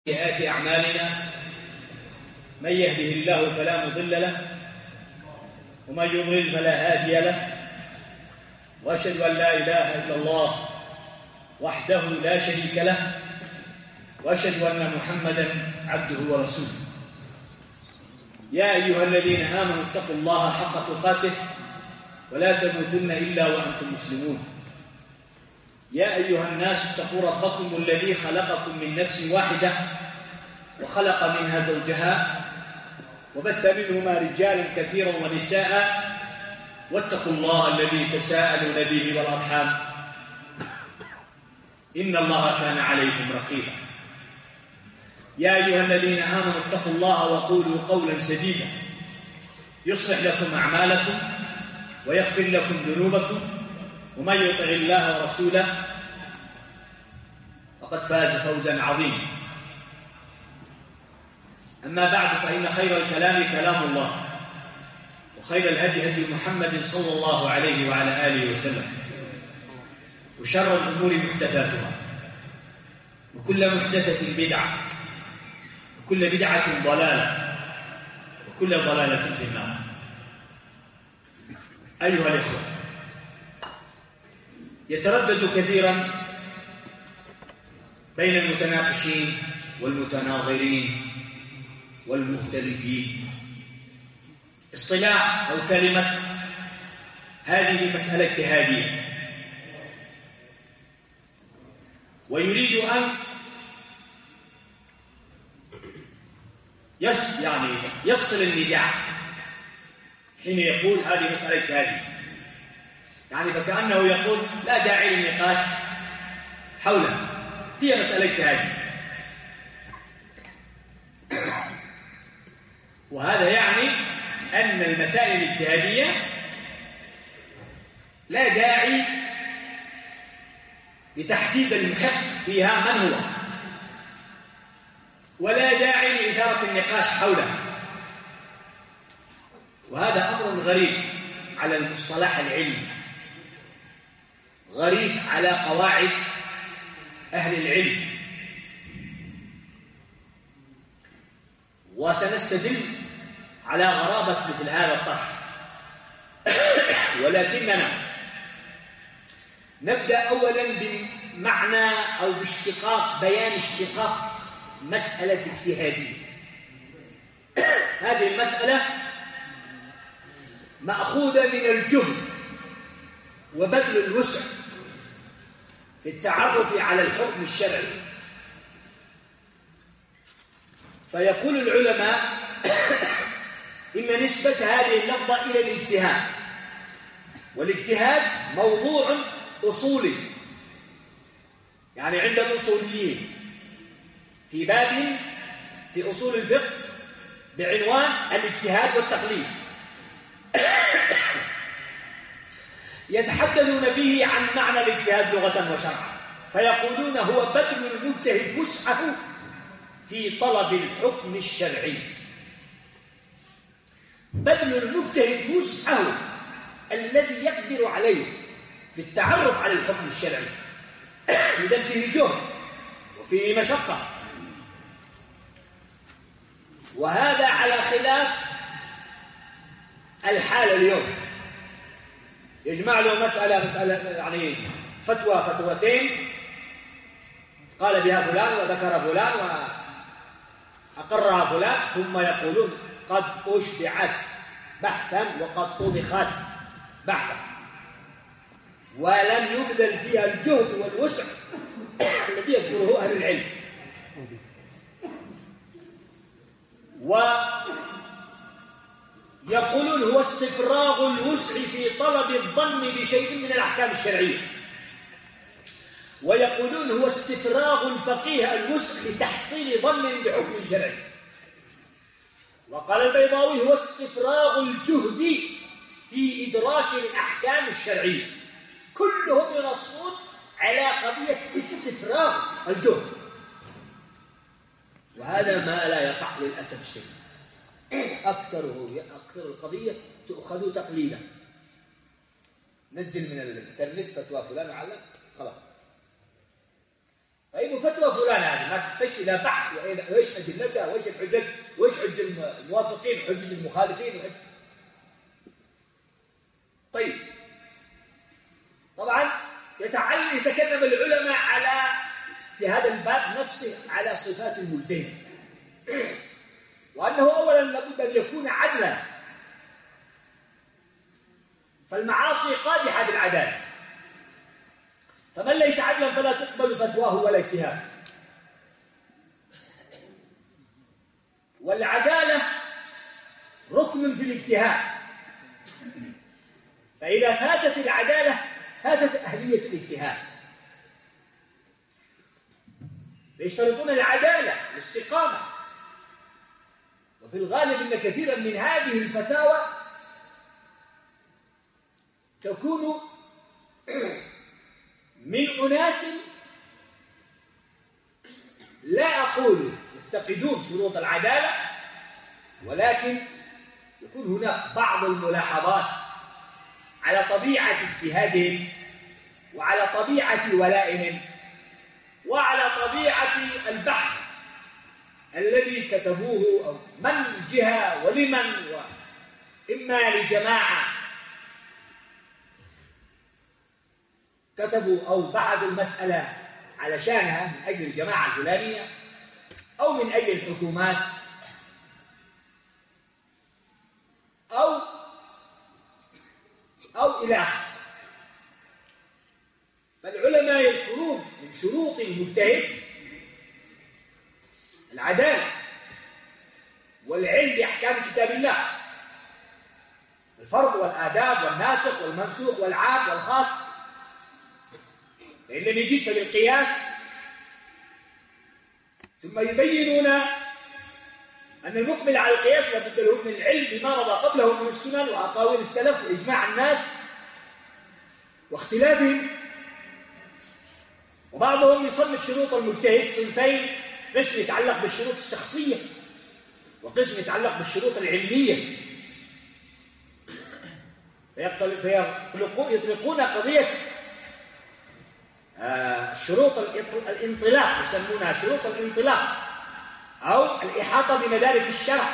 سيئات أعمالنا من يهده الله فلا مضل له ومن يضلل فلا هادي له وأشهد أن لا إله إلا الله وحده لا شريك له وأشهد أن محمدًا عبده ورسوله. يا أيها الذين آمنوا اتقوا الله حق تقاته ولا تموتن إلا وأنتم مسلمون. يا أيها الناس اتقوا ربكم الذي خلقكم من نفس واحدة وخلق منها زوجها وبث منهما رجالا كثيرا ونساء واتقوا الله الذي تساءلون به والأرحام إن الله كان عليكم رقيبا. يا أيها الذين آمنوا اتقوا الله وقولوا قولا سديدا يصلح لكم أعمالكم ويغفر لكم ذنوبكم ومن يطع الله ورسوله فقد فاز فوزا عظيما. أما بعد فإن خير الكلام كلام الله وخير الهدي هدي محمد صلى الله عليه وعلى آله وسلم وشر الأمور محدثاتها وكل محدثة بدعة وكل بدعة ضلالة وكل ضلالة في النار. أيها الإخوة، يتردد كثيرا بين المتناقشين والمتناظرين والمختلفين اصطلاح أو كلمة هذه مسألة اجتهادية، ويريد أن يفصل النزاع حين يقول هذه مسألة اجتهادية، فكأنه يقول لا داعي للنقاش حولها، هي مسألة اجتهادية. وهذا يعني أن المسائل الاجتهادية لا داعي لتحديد المحق فيها من هو، ولا داعي لإثارة النقاش حولها. وهذا أمر غريب على المصطلح العلمي، غريب على قواعد أهل العلم. وسنستدل على غرابة مثل هذا الطرح، ولكننا نبدأ أولا بمعنى أو باشتقاق بيان اشتقاق مسألة اجتهادية. هذه المسألة مأخوذة من الجهد وبذل الوسع في التعرف على الحكم الشرعي. فيقول العلماء إن نسبة هذه اللفظة إلى الاجتهاد، والاجتهاد موضوع أصولي، عند الأصوليين في باب في أصول الفقه بعنوان الاجتهاد والتقليد، يتحدثون فيه عن معنى الاجتهاد لغة وشرعا، فيقولون هو بذل المجتهد وسعه في طلب الحكم الشرعي. بذل المجتهد وسعه الذي يقدر عليه في التعرف على الحكم الشرعي، إذن فيه جهد وفيه مشقة. وهذا على خلاف الحال اليوم، يجمع له مسألة فتوتين قال بها فلان وذكر فلان وأقرها فلان، ثم يقولون قد أشبعت بحثا وقد طبخت بحثا، ولم يبذل فيها الجهد والوسع الذي يذكره أهل العلم. ويقولون هو استفراغ الوسع في طلب الظن بشيء من الأحكام الشرعية، ويقولون هو استفراغ الفقيه الوسع لتحصيل ظن بحكم شرعي. وقال البيضاوي هو استفراغ الجهد في إدراك الأحكام الشرعية. كلهم ينصون على قضية استفراغ الجهد، وهذا ما لا يقع للأسف الشديد. أكثر القضية تؤخذ تقليلا، نزل من الانترنت فتوى فلان وعلم خلاص. أي فتوى فلان هذه ما تحتاج إلى بحث وإيش أدلتها وإيش الحجج وإيش حج الموافقين وحج المخالفين وحج. طيب طبعا يتكلم العلماء في هذا الباب نفسه على صفات المجتهد، وأنه أولا لابد أن يكون عدلا، فالمعاصي قادحة بالعدالة، فمن ليس عدلا فلا تقبل فتواه ولا اجتهاد. والعدالة ركن في الاجتهاد، فإذا فاتت العدالة فاتت أهلية الاجتهاد. فيشترطون العدالة الاستقامة، وفي الغالب أن كثيرا من هذه الفتاوى تكون من أناس لا أقول يفتقدون شروط العدالة، ولكن يكون هنا بعض الملاحظات على طبيعة اجتهادهم وعلى طبيعة ولائهم وعلى طبيعة البحث الذي كتبوه، أو من الجهة ولمن، وإما لجماعة كتبوا أو بحثوا المسألة علشانها من أجل الجماعة الفلانية أو من أجل الحكومات أو إلى آخره. فالعلماء يذكرون من شروط المجتهد العدالة والعلم بأحكام كتاب الله، الفرض والآداب والناسخ والمنسوخ والعام والخاص، فإن لم يجد فبالقياس. ثم يبينون أن المقبل على القياس لابد له من العلم بما مضى قبله من السنن وأقاويل السلف وإجماع الناس واختلافهم. وبعضهم يصنف شروط المجتهد صنفين: قسم يتعلق بالشروط الشخصية وقسم يتعلق بالشروط العلمية. يطلقون قضية شروط الانطلاق، يسمونها شروط الانطلاق أو الإحاطة بمدارك الشرع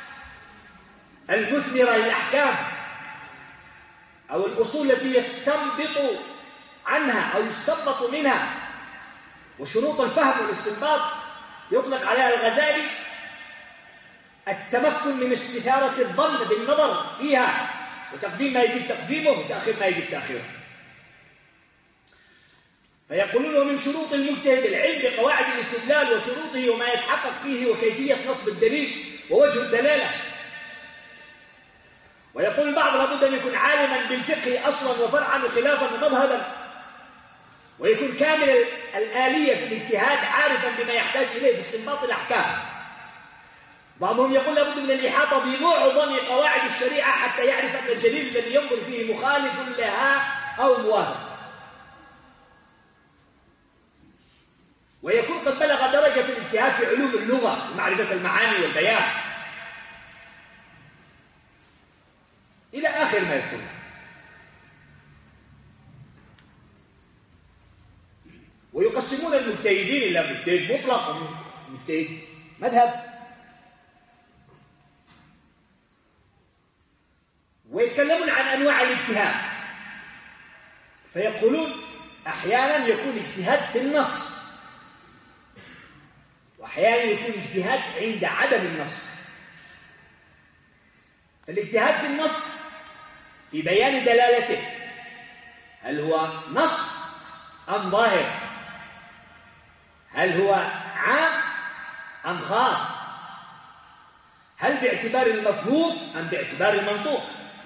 المثمرة للأحكام، أو الأصول التي يستنبط عنها أو يستنبط منها. وشروط الفهم والاستنباط يطلق عليها الغزالي التمكن من استثارة الظن بالنظر فيها وتقديم ما يجب تقديمه وتأخير ما يجب تأخيره. فيقولون ومن شروط المجتهد العلم بقواعد الاستدلال وشروطه وما يتحقق فيه وكيفية نصب الدليل ووجه الدلالة. ويقول البعض لابد أن يكون عالما بالفقه أصلا وفرعا وخلافا ومذهبا، ويكون كامل الآلية في الاجتهاد عارفا بما يحتاج إليه في استنباط الأحكام. بعضهم يقول لابد من الإحاطة بمعظم قواعد الشريعة حتى يعرف أن الدليل الذي ينظر فيه مخالف لها أو موافق، ويكون قد بلغ درجة الاجتهاد في علوم اللغة ومعرفة المعاني والبيان إلى آخر ما يكون. ويقسمون المجتهدين إلى مجتهد مطلق ومجتهد مذهب، ويتكلمون عن أنواع الاجتهاد. فيقولون أحيانا يكون اجتهاد في النص، وأحيانا يكون اجتهاد عند عدم النص. الاجتهاد في النص في بيان دلالته، هل هو نص أم ظاهر؟ هل هو عام أم خاص؟ هل باعتبار المفهوم أم باعتبار المنطوق؟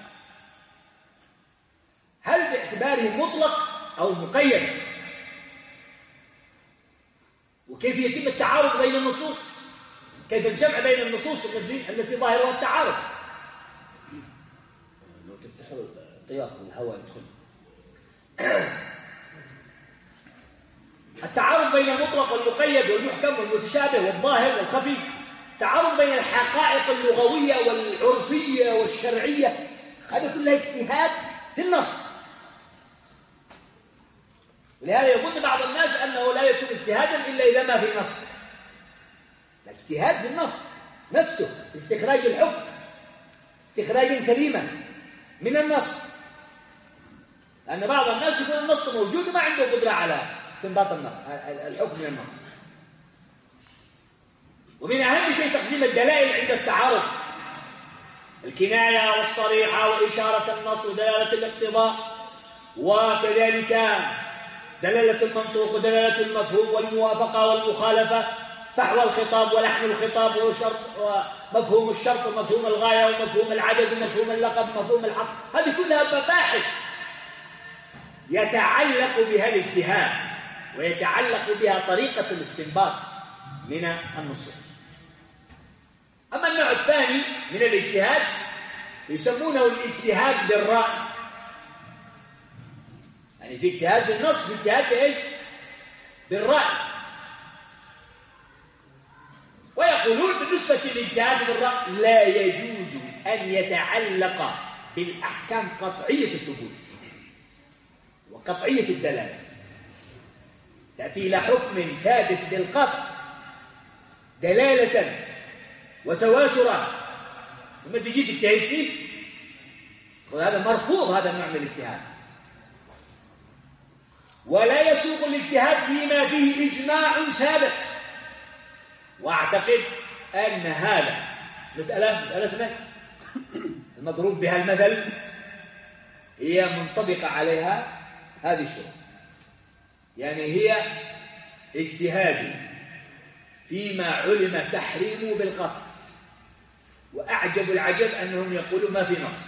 هل باعتباره مطلق أو مقيد؟ وكيف يتم التعارض بين النصوص؟ كيف الجمع بين النصوص التي ظاهرها التعارض؟ لو تفتحوا الطياق الهواء يدخل. التعارض بين المطلق والمقيد والمحكم والمتشابه والظاهر والخفي، تعارض بين الحقائق اللغوية والعرفية والشرعية، هذا كله اجتهاد في النص. ولهذا يظن بعض الناس أنه لا يكون اجتهادا إلا إذا ما في نص. الاجتهاد في النص نفسه، استخراج الحكم استخراجا سليما من النص، لأن بعض الناس يكون النص موجود وما عنده قدرة على استنباط النص، الحكم من النص. ومن أهم شيء تقديم الدلائل عند التعارض، الكناية والصريحة وإشارة النص ودلالة الاقتضاء، وكذلك دلالة المنطوق ودلالة المفهوم والموافقة والمخالفة، فحوى الخطاب ولحن الخطاب ومفهوم الشرط ومفهوم الغاية ومفهوم العدد ومفهوم اللقب ومفهوم الحصر. هذه كلها مباحث يتعلق بها الاجتهاد ويتعلق بها طريقة الاستنباط من النصوص. أما النوع الثاني من الاجتهاد يسمونه الاجتهاد بالرأي، يعني في اجتهاد بالنص، في اجتهاد بإيش؟ بالرأي. ويقولون بالنسبة للاجتهاد بالرأي لا يجوز أن يتعلق بالأحكام قطعية الثبوت وقطعية الدلالة، تأتي إلى حكم ثابت بالقطع دلالة وتواترا ثم تجي تجتهد فيه، وهذا مرفوض، هذا النوع من الاجتهاد. ولا يسوق الاجتهاد فيما فيه إجماع سابق. وأعتقد أن هذا مسألتنا المضروب بها المثل هي منطبقة عليها هذه الشروط، يعني هي اجتهاد فيما علم تحريمه بالقطع، وأعجب العجب أنهم يقولوا ما في نص.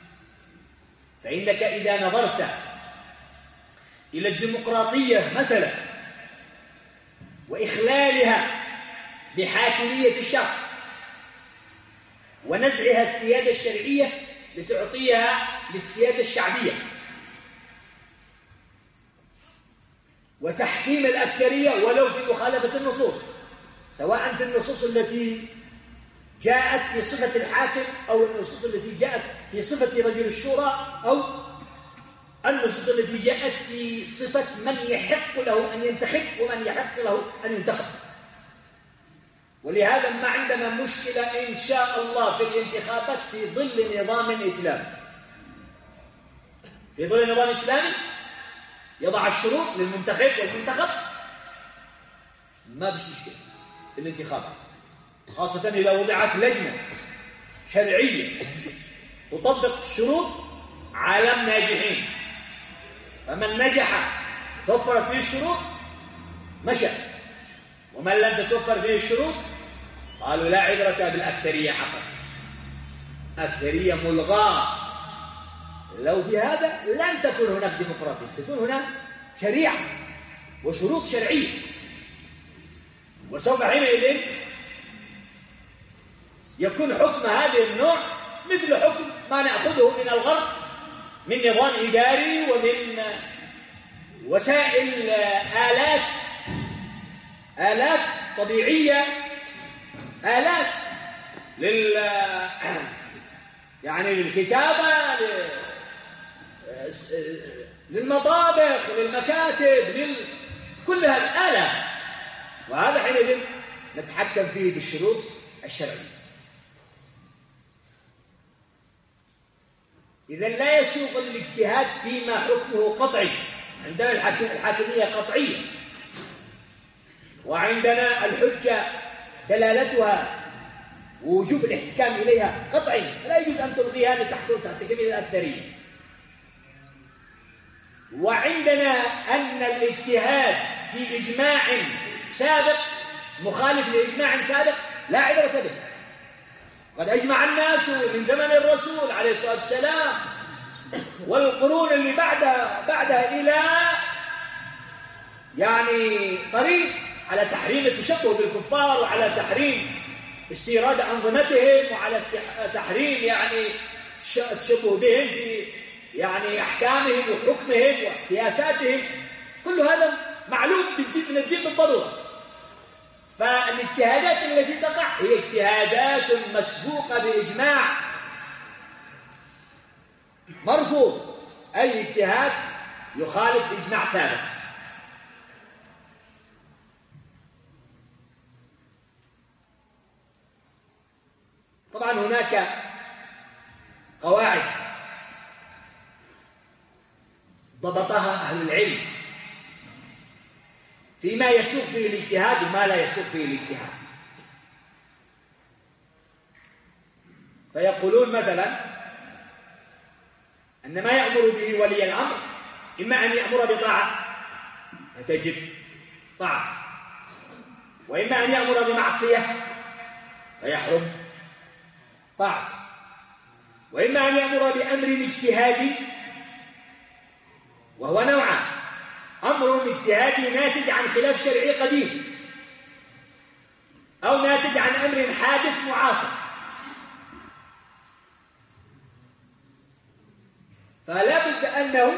فإنك إذا نظرت إلى الديمقراطية مثلا وإخلالها بحاكمية الشرع ونزعها السيادة الشرعية لتعطيها للسيادة الشعبية، وتحكيم الأكثرية ولو في مخالفة النصوص، سواء في النصوص التي جاءت في صفة الحاكم أو النصوص التي جاءت في صفة رجل الشورى أو النصوص التي جاءت في صفة من يحق له أن ينتخب ومن يحق له أن ينتخب. ولهذا ما عندنا مشكلة إن شاء الله في الانتخابات في ظل نظام إسلامي، في ظل نظام إسلامي يضع الشروط للمنتخب والمنتخب، ما بش مشكلة في الانتخابات، خاصة إذا وضعت لجنة شرعية تطبق الشروط على الناجحين، فمن نجح توفرت فيه الشروط مشى، ومن لم تتوفر فيه الشروط قالوا لا عبرة بالأكثرية حقا، أكثرية ملغاة. لو في هذا لن تكون هناك ديمقراطية، ستكون هناك شريعة وشروط شرعية، وسوف حينئذ يكون حكم هذه النوع مثل حكم ما نأخذه من الغرب من نظام إداري ومن وسائل آلات طبيعية، آلات يعني للكتابة، للمطابخ، للمكاتب، كلها الآلات، وهذا حينئذ نتحكم فيه بالشروط الشرعية. إذن لا يسوق الاجتهاد فيما حكمه قطعي، عندنا الحاكمية قطعية، وعندنا الحجة دلالتها ووجوب الاحتكام إليها قطعي، لا يجوز أن تلغيها لتحتكم إلى الأكثرية. وعندنا أن الاجتهاد في إجماع سابق مخالف لإجماع سابق لا عبرة به. قد أجمع الناس من زمن الرسول عليه الصلاة والسلام والقرون اللي بعدها إلى يعني قريب على تحريم التشبه بالكفار، وعلى تحريم استيراد أنظمتهم، وعلى تحريم يعني التشبه بهم في يعني أحكامهم وحكمهم وسياساتهم. كل هذا معلوم من الدين بالضرورة. فالاجتهادات التي تقع هي اجتهادات مسبوقة بإجماع مرفوض، أي اجتهاد يخالف إجماع سابق. طبعا هناك قواعد ضبطها أهل العلم فيما يسوق فيه الاجتهاد وما لا يسوق فيه الاجتهاد. فيقولون مثلا أن ما يأمر به ولي الأمر إما أن يأمر بطاعة فتجب طاعة، وإما أن يأمر بمعصية فيحرم طاعة، وإما أن يأمر بأمر اجتهادي وهو نوعان: أمر اجتهادي ناتج عن خلاف شرعي قديم، أو ناتج عن أمر حادث معاصر. فلا بد أنه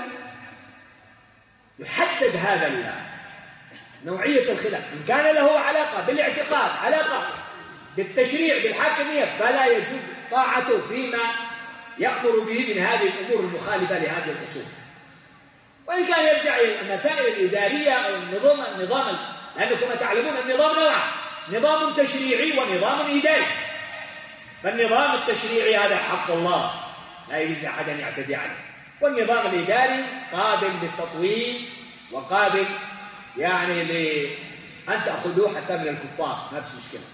يحدد هذا نوعية الخلاف. إن كان له علاقة بالاعتقاد، علاقة بالتشريع، بالحاكمية، فلا يجوز طاعته فيما يأمر به من هذه الأمور المخالفة لهذه الأصول. وإن كان يرجع إلى المسائل الإدارية أو النظام لأنه كما تعلمون النظام نوعان: نظام تشريعي ونظام إداري. فالنظام التشريعي هذا حق الله لا يجوز لأحد أن يعتدي عليه، والنظام الإداري قابل للتطويل وقابل يعني لأن تأخذوه حتى من الكفار، ما فيش مشكلة.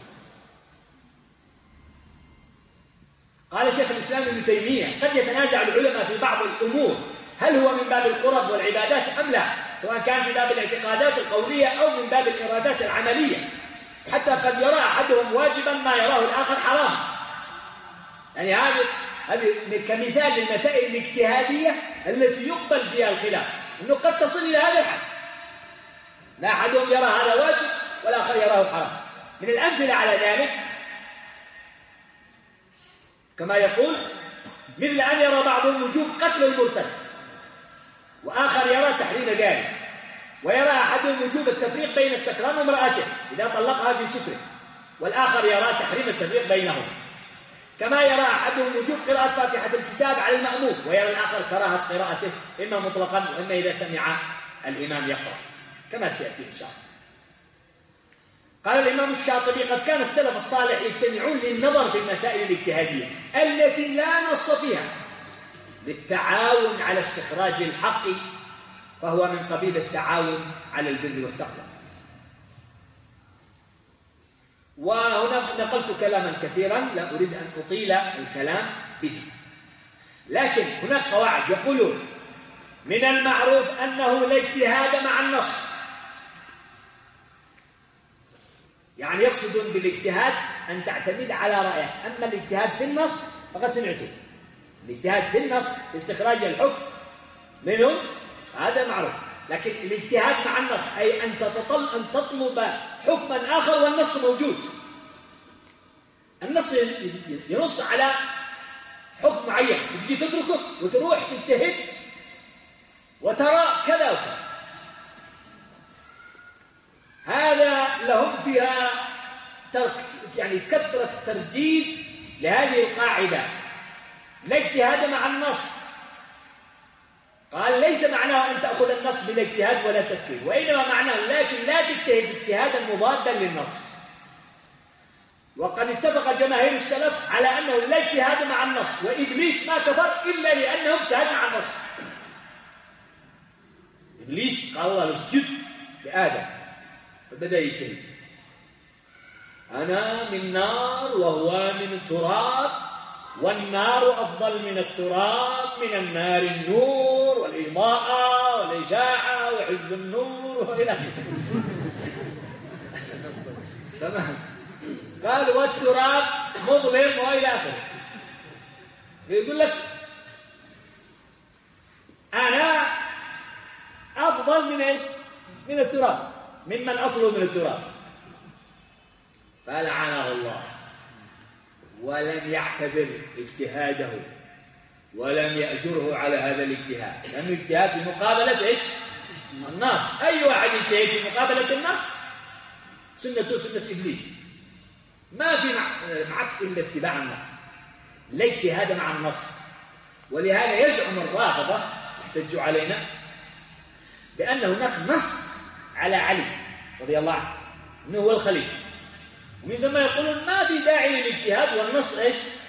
قال شيخ الإسلام ابن تيمية: قد يتنازع العلماء في بعض الأمور هل هو من باب القرب والعبادات أم لا، سواء كان في باب الاعتقادات القولية أو من باب الإرادات العملية، حتى قد يرى أحدهم واجبا ما يراه الآخر حراما. يعني هذه كمثال للمسائل الاجتهادية التي يقبل فيها الخلاف، أنه قد تصل إلى هذا الحد، لا أحدهم يرى هذا واجب والآخر يراه حرام. من الأمثلة على ذلك كما يقول: مثل أن يرى بعضهم وجوب قتل المرتد، وآخر يرى تحريم ذلك، ويرى أحدهم وجوب التفريق بين السكران وامرأته إذا طلقها في سكره، والآخر يرى تحريم التفريق بينهم. كما يرى أحدهم وجوب قراءة فاتحة الكتاب على المأموم، ويرى الآخر كراهة قراءته إما مطلقا وإما إذا سمع الإمام يقرأ، كما سيأتي إن شاء الله. قال الإمام الشاطبي: قد كان السلف الصالح يجتمعون للنظر في المسائل الاجتهادية التي لا نص فيها للتعاون على استخراج الحق، فهو من قبيل التعاون على البر والتقوى. وهنا نقلت كلاما كثيرا لا أريد أن أطيل الكلام به، لكن هناك قواعد يقولون: من المعروف أنه لا اجتهاد مع النص. يعني يقصدون بالاجتهاد أن تعتمد على رأيك، أما الاجتهاد في النص فقد سمعتم. الاجتهاد في النص في استخراج الحكم منهم هذا معروف، لكن الاجتهاد مع النص أي أن تطلب حكما آخر والنص موجود. النص ينص على حكم معين، تجي تتركه وتروح تجتهد وترى كذا وكذا. هذا لهم فيها يعني كثرة ترديد لهذه القاعدة: لا اجتهاد مع النص. قال: ليس معناه أن تأخذ النص بلا اجتهاد ولا تفكير، وإنما معناه لكن لا تجتهد اجتهادا مضادا للنص. وقد اتفق جماهير السلف على أنه لا اجتهاد مع النص، وإبليس ما كفر إلا لأنه اجتهد مع النص. إبليس قال الله اسجد لآدم فبدأ يجتهد: أنا من نار وهو من تراب، والنار أفضل من التراب، من النار النور والإضاءة والإشاعة وحزب النور وإلى آخره. تمام. قال: والتراب مظلم وإلى آخره. يقول لك أنا أفضل من التراب، ممن أصله من التراب. فلعنه الله ولم يعتبر اجتهاده ولم يأجره على هذا الاجتهاد، لأنه الاجتهاد في مقابلة إيش؟ النص. أي واحد يجتهد في مقابلة النص سنة إبليس، ما في معك إلا اتباع النص، لا اجتهاد مع النص. ولهذا يزعم الرافضة يحتجوا علينا بأن هناك نص على علي رضي الله عنه أنه هو الخليفة، ومن ثم يقولون ما في داعي للاجتهاد والنص إيش؟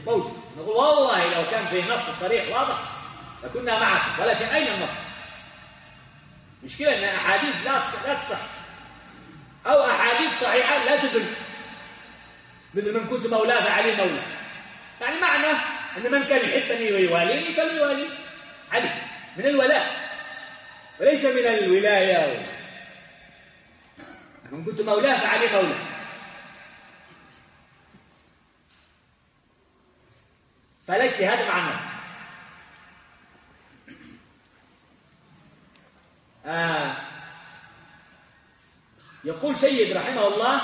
موجود. نقول والله لو كان في نص صريح واضح لكنا معكم، ولكن أين النص؟ مشكلة أن أحاديث لا تصح، أو أحاديث صحيحة لا تدل، مثل من كنت مولاه فعلي مولاه، يعني معنى أن من كان يحبني ويواليني فليوالي علي، من الولاء وليس من الولاية. من كنت مولاه فعلي مولاه. فلا اجتهاد مع النص. يقول سيد رحمه الله: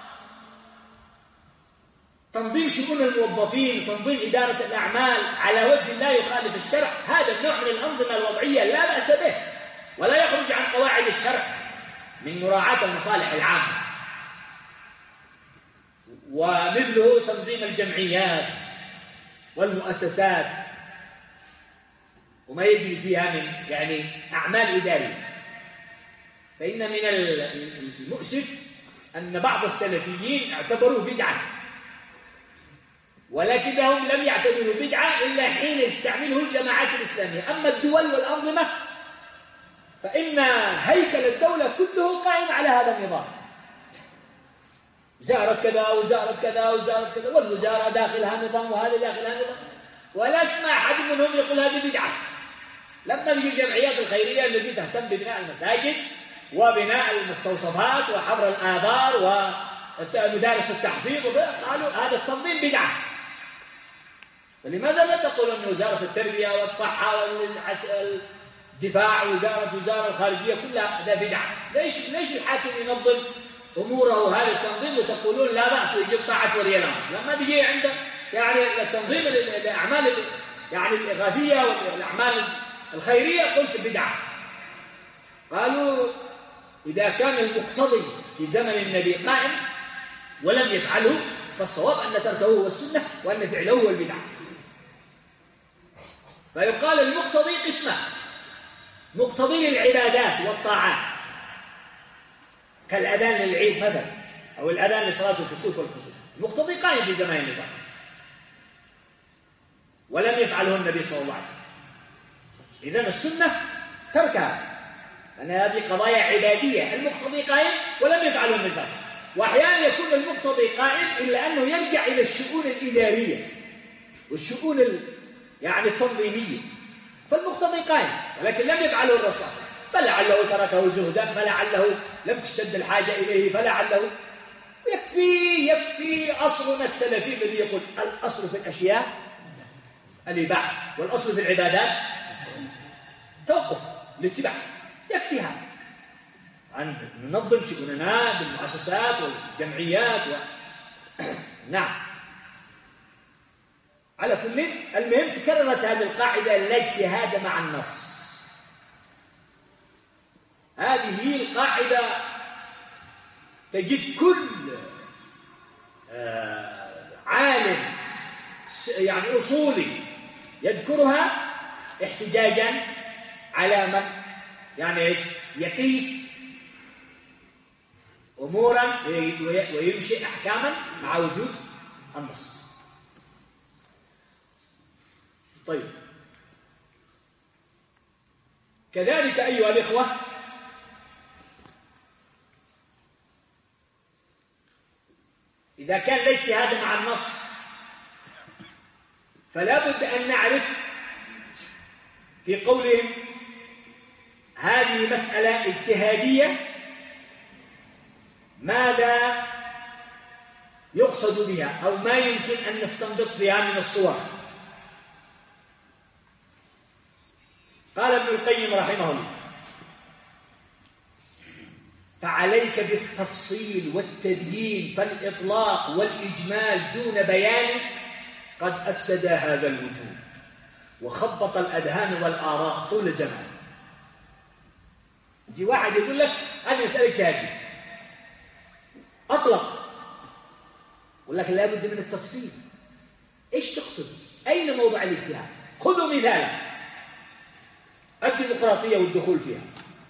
تنظيم شؤون الموظفين وتنظيم إدارة الأعمال على وجه لا يخالف الشرع، هذا النوع من الأنظمة الوضعية لا بأس به ولا يخرج عن قواعد الشرع من مراعاة المصالح العامة. ومثله تنظيم الجمعيات والمؤسسات وما يجري فيها من أعمال إدارية. فإن من المؤسف أن بعض السلفيين اعتبروه بدعة، ولكنهم لم يعتبروا بدعة إلا حين يستعمله الجماعات الإسلامية. أما الدول والأنظمة فإن هيكل الدولة كله قائم على هذا النظام، وزارة كذا وزارة كذا وزارة كذا، والوزارة داخلها نظام وهذا داخلها نظام، ولا تسمع أحد منهم يقول هذه بدعة. لما تجي الجمعيات الخيرية التي تهتم ببناء المساجد وبناء المستوصفات وحفر الآبار ومدارس التحفيظ قالوا هذا التنظيم بدعة. فلماذا لا تقول أن وزارة التربية والصحة والدفاع وزارة الخارجية كلها هذا بدعة؟ ليش الحاكم ينظم أموره هذا التنظيم وتقولون لا بأس ويجب طاعة ولي الأمر؟ لما تجي عند التنظيم الأعمال الإغاثية والأعمال الخيرية قلت بدعة. قالوا إذا كان المقتضي في زمن النبي قائم ولم يفعله فالصواب أن تركه هو السنة وأن فعله هو البدعة. فيقال المقتضي قسمان: مقتضي للعبادات والطاعات كالأذان للعيد مثلا، أو الأذان لصلاة الكسوف والخسوف، المقتضي قائم في زمان النبي ولم يفعله النبي صلى الله عليه وسلم. إذن السنة تركها، أن هذه قضايا عبادية، المقتضي قائم ولم يفعله النبي صلى الله عليه وسلم. وأحيانا يكون المقتضي قائم إلا أنه يرجع إلى الشؤون الإدارية والشؤون التنظيمية، فالمقتضي قائم ولكن لم يفعله الرسول صلى الله عليه وسلم، فلعله تركه زهدا، فلعله لم تشتد الحاجة إليه، فلعله يكفي أصلنا السلفي الذي يقول الأصل في الأشياء الإباحة والأصل في العبادات توقف الاتباع، يكفي هذا أن ننظم شؤوننا بالمؤسسات والجمعيات نعم. على كل المهم تكررت هذه القاعدة: لا اجتهاد مع النص. هذه هي القاعدة تجد كل عالم أصولي يذكرها احتجاجا على من يقيس أمورا وينشئ أحكاما مع وجود النص. طيب، كذلك أيها الإخوة إذا كان الاجتهاد مع النص فلا بد أن نعرف في قولهم هذه مسألة اجتهادية ماذا يقصد بها أو ما يمكن أن نستنبط فيها من الصور. قال ابن القيم رحمه الله: فعليك بالتفصيل والتبيين، فالإطلاق والإجمال دون بيان قد أفسد هذا الوجود وخبط الأذهان والآراء طول زمان. يجي واحد يقول لك هذه مسألة اجتهادية، أطلق، يقول لك لا بد من التفصيل. إيش تقصد؟ أين موضع الاجتهاد؟ خذوا مثالا: الديمقراطية والدخول فيها.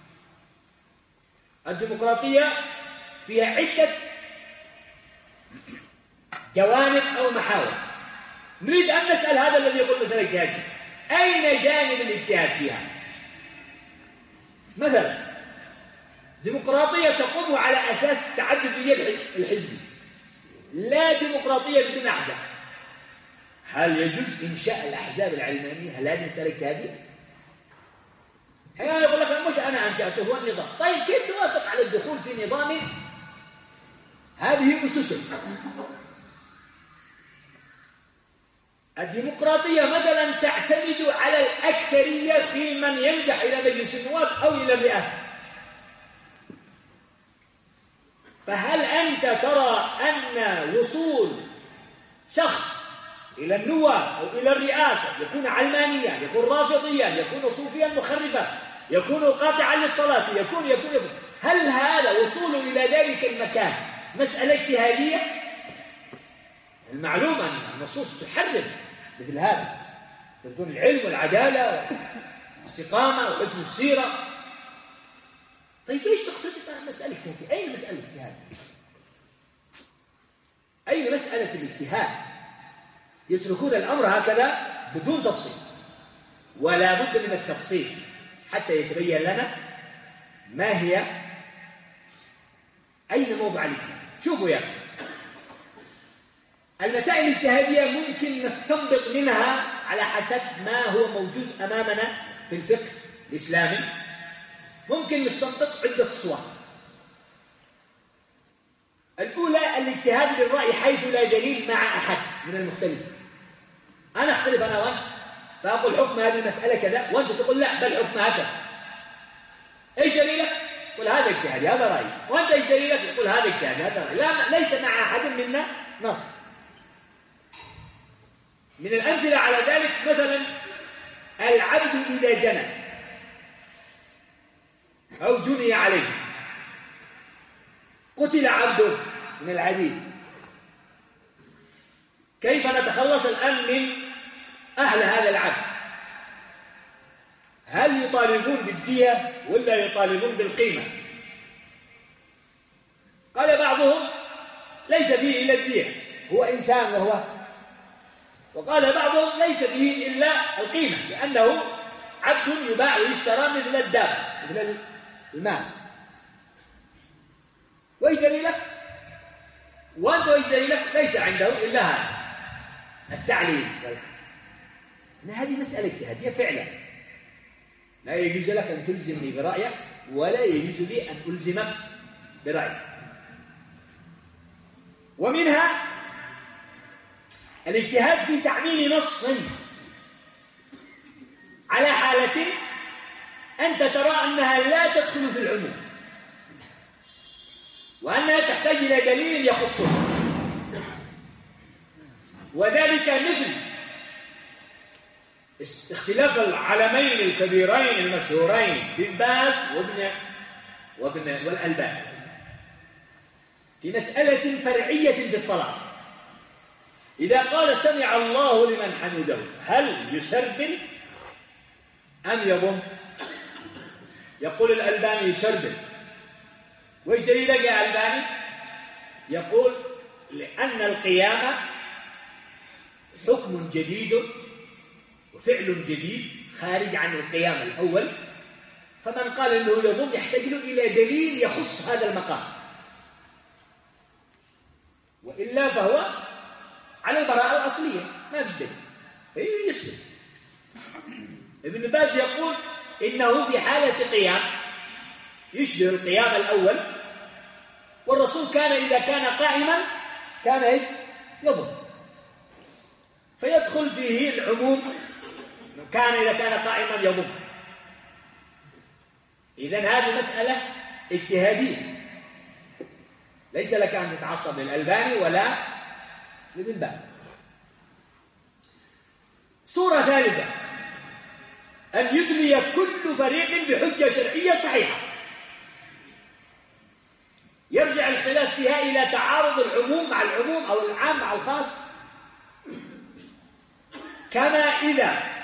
الديمقراطية فيها عدة جوانب أو محاور. نريد أن نسأل هذا الذي يقول مسألة اجتهادية أين جانب الاجتهاد فيها؟ مثلا ديمقراطية تقوم على أساس التعددية الحزبي، لا ديمقراطية بدون أحزاب. هل يجوز إنشاء الأحزاب العلمانية؟ هل هذه مسألة اجتهادية؟ أحيانا يقول لك مش أنا أنشأته، هو النظام. طيب كيف توافق على الدخول في نظام هذه أسسه؟ الديمقراطية مثلا تعتمد على الأكثرية في من ينجح إلى مجلس النواب أو إلى الرئاسة. فهل أنت ترى أن وصول شخص إلى النواب أو إلى الرئاسة يكون علمانيا، يكون رافضيا، يكون صوفيا مخرفا، يكون قاطعا للصلاة، يكون هل هذا وصول إلى ذلك المكان مسألة اجتهادية؟ المعلوم أن النصوص تحرم مثل هذا، تكون العلم والعدالة والاستقامة وحسن السيرة. طيب ايش تقصد مسألة اجتهاد؟ أين مسألة الاجتهاد؟ أين مسألة الاجتهاد؟ يتركون الأمر هكذا بدون تفصيل، ولا بد من التفصيل حتى يتبين لنا ما هي أين موضع الاجتهاد. شوفوا يا أخي، المسائل الاجتهادية ممكن نستنبط منها على حسب ما هو موجود أمامنا في الفقه الإسلامي. ممكن نستنبط عدة صور. الأولى الاجتهاد بالرأي حيث لا دليل مع أحد من المختلفين. أنا أختلف أنا وأنت فأقول حكم هذه المسألة كذا، وأنت تقول لا بل حكمها كذا. إيش دليلك؟ يقول هذا اجتهادي هذا رأيي. وأنت إيش دليلك؟ يقول هذا اجتهادي هذا رأيي. لا، ليس مع أحد منا نص. من الأمثلة على ذلك مثلا العبد إذا جنى أو جني عليه، قتل عبد من العبيد، كيف نتخلص الآن من أهل هذا العبد؟ هل يطالبون بالدية ولا يطالبون بالقيمة؟ قال بعضهم ليس فيه إلا الدية، هو إنسان وهو، وقال بعضهم ليس فيه إلا القيمة لأنه عبد يباع ويشترى مثل الدابة مثل المال. وإيش دليلك؟ وأنت وإيش دليلك؟ ليس عنده إلا هذا التعليل. إن هذه مسألة اجتهادية فعلا، لا يجوز لك أن تلزمني برأيك ولا يجوز لي أن ألزمك برأيك. ومنها الاجتهاد في تعميم نص على حالة أنت ترى أنها لا تدخل في العموم وأنها تحتاج إلى دليل يخصها، وذلك مثل اختلاف العلمين الكبيرين المشهورين بن باز والألباني في مسألة فرعية في الصلاة. إذا قال سمع الله لمن حمده هل يسربل أم يضم؟ يقول الألباني يسربل. وإيش دليلك يا ألباني؟ يقول لأن القيامة حكم جديد وفعل جديد خارج عن القيام الأول، فمن قال أنه يضم يحتاج له إلى دليل يخص هذا المقام، وإلا فهو على البراءة الأصلية ما فيش دليل فيسلم. ابن باز يقول إنه في حالة قيام يشبه القيام الأول، والرسول كان إذا كان قائما كان إيش؟ يضم، فيدخل فيه العموم كان إذا كان قائما يضم. إذن هذه مسألة اجتهادية، ليس لك أن تتعصب للألباني ولا لابن باز. صورة ثالثة أن يدلي كل فريق بحجة شرعية صحيحة يرجع الخلاف فيها إلى تعارض العموم مع العموم أو العام مع الخاص، كما إذا